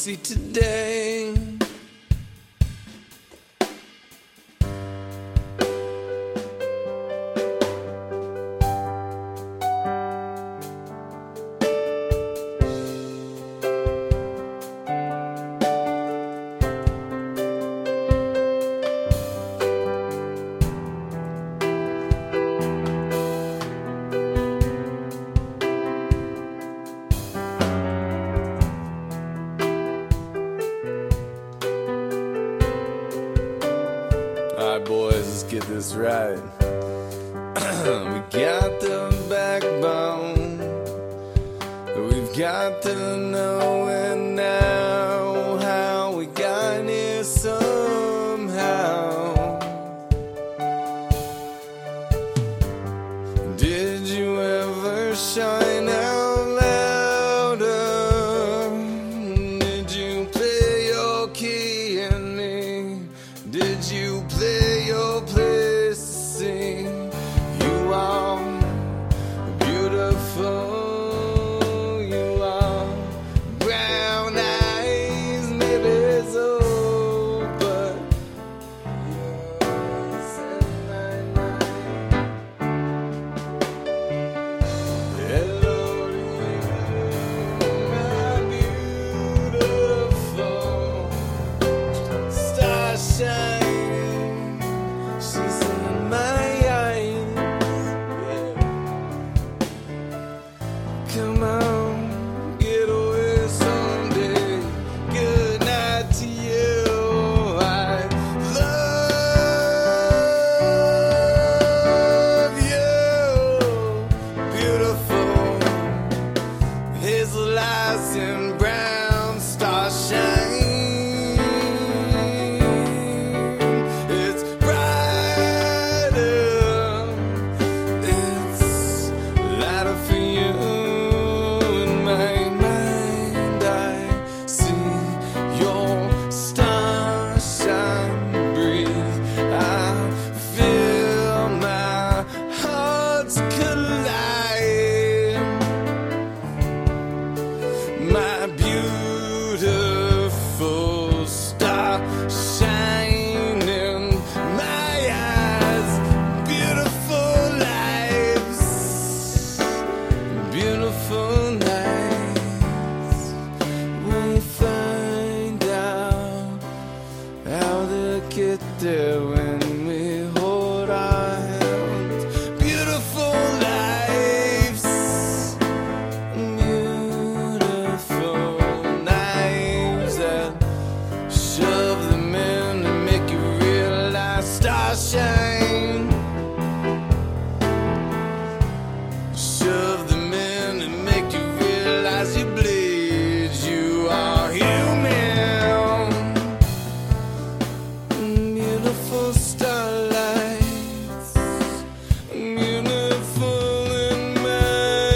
see today. Alright boys, let's get this right. We got the backbone, we've got the knowing now, how we got here somehow. Did you ever shine out louder? Did you play your key in me? Did you play your place to sing? You are beautiful, you are brown eyes, maybe so, but yours in my mind. Hello to you, my beautiful starshine. She's in my eyes, yeah. Come on, get away someday. Good night to you. I love you, beautiful. Hazel eyes and brown starshine. It's brighter, it's lighter for you. In my mind, I see your starshine breathe. I feel my hearts collide. My beautiful star shining my eyes, beautiful lives, beautiful nights. We'll find out how to get there when we hold our hands. Beautiful lives, beautiful knives that shove them in and make you realize starshine. Shove them in and make you realize you bleed. You are human. Beautiful starlights, beautiful in my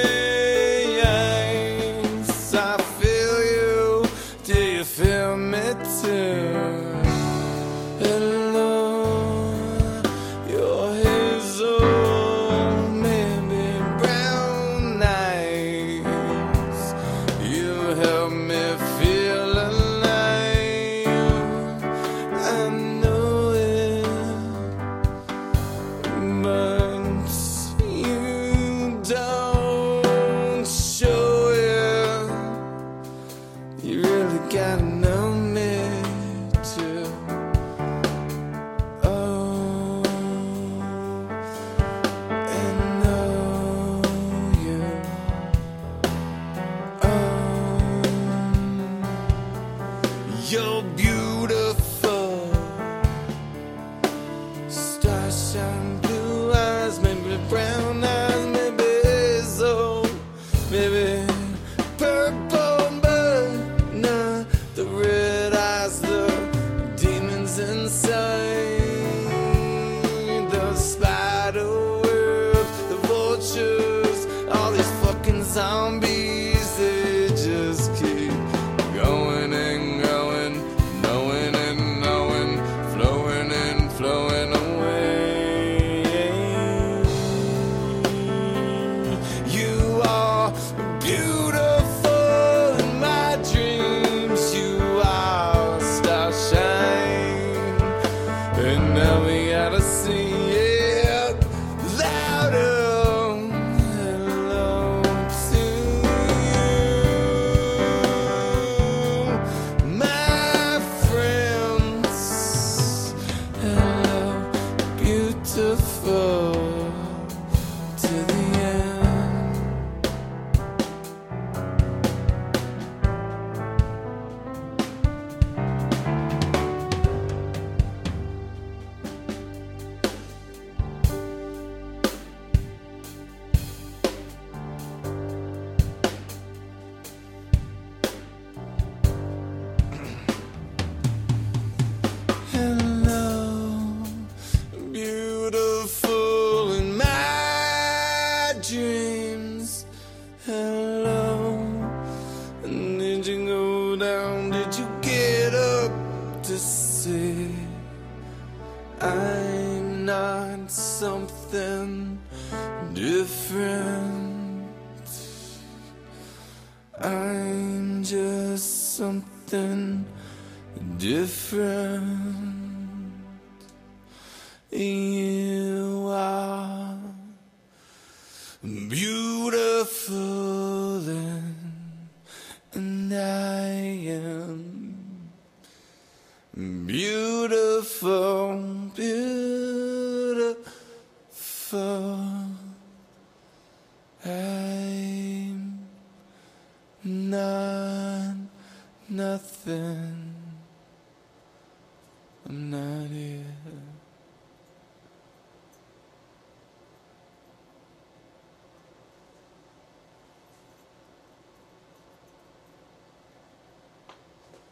eyes. I feel you, do you feel me too? Hello, your hazel, maybe brown eyes. You help me feel alive. I know it, but you don't show it. You really gotta know me too. Oh, and know you. Oh, you're beautiful. Starshine blue eyes, maybe brown eyes, maybe hazel, maybe purple, but not the red eyes, the demons inside, the spider web, the vultures, all these fucking zombies. They just keep going and going, knowing and knowing, flowing and flowing away. You are beautiful in my dreams. and now we gotta see it louder. Hello to you, my friends. Hello, beautiful. To the end. Hello, beautiful in my dreams. Hello, and did you go down? Did you get up to see I'm not something different? I'm just something different. You are beautiful and I am beautiful.